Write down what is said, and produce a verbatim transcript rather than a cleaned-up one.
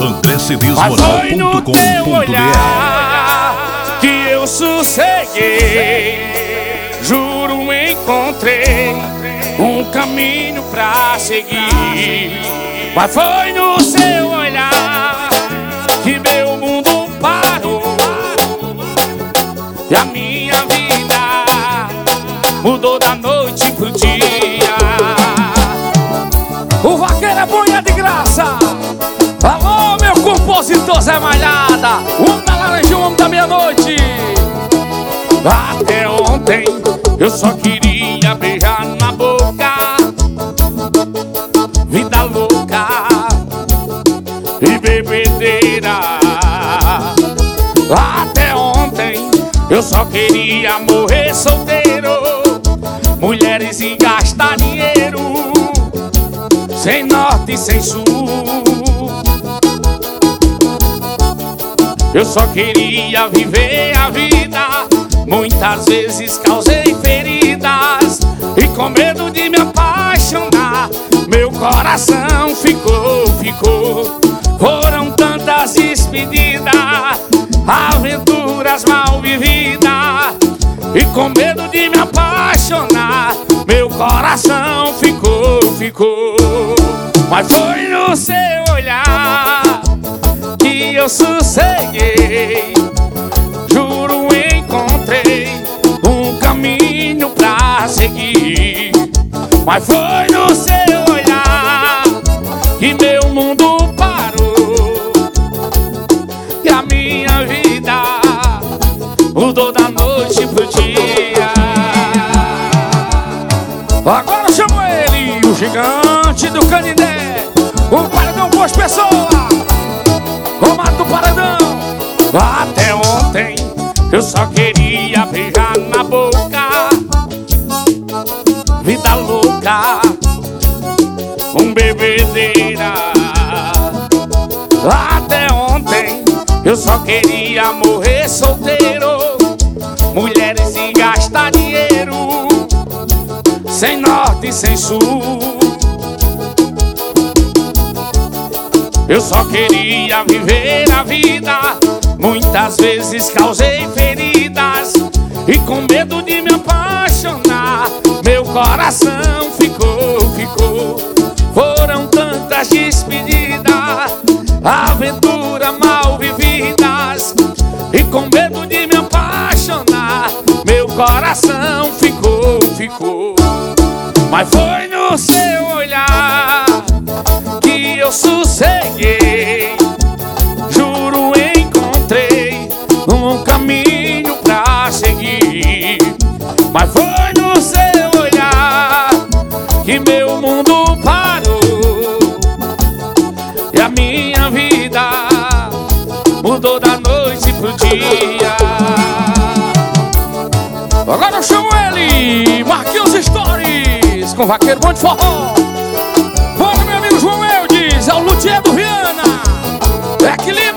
andré cedis Mas moral foi no ponto com teu ponto b r olhar que eu sosseguei. Juro, encontrei um caminho pra seguir. Mas foi no seu olhar que meu mundo parou e a minha vida mudou da noite pro dia. O vaqueiro é bom e é de graça. Alô, meu compositor Zé Malhada, o homem da laranja, o homem da meia-noite. Até ontem eu só queria beijar na boca. Vida louca e bebedeira. Até ontem eu só queria morrer solteiro. Mulheres e gastar dinheiro, sem norte e sem sul. Eu só queria viver a vida. Muitas vezes causei feridas e com medo de me apaixonar, meu coração ficou, ficou. Foram tantas despedidas, aventuras mal vividas, e com medo de me apaixonar, meu coração ficou, ficou. Mas foi no seu olhar que eu sosseguei. Juro, encontrei um caminho pra seguir. Mas foi no seu olhar que meu mundo parou e a minha vida mudou da noite pro dia. Agora eu chamo ele, o gigante do Canindé, o paredão com as pessoas, Romário do Paredão. Até ontem eu só queria beijar na boca. Vida louca, um bebedeira. Até ontem eu só queria morrer solteiro. Mulheres e gastar dinheiro, sem norte e sem sul. Eu só queria viver a vida. Muitas vezes causei feridas e com medo de me apaixonar, meu coração ficou, ficou. Foram tantas despedidas, aventuras mal vividas, e com medo de me apaixonar, meu coração ficou, ficou. Mas foi no seu olhar que eu sosseguei. Juro, encontrei um caminho pra seguir. Mas foi no seu olhar que meu mundo parou e a minha vida mudou da noite pro dia. Agora eu chamo ele, Marquinhos Stories, com Vaqueiro Bom de Forró. Bora, meu amigo João Eudes, é o luthier do Viana. Equilíbrio.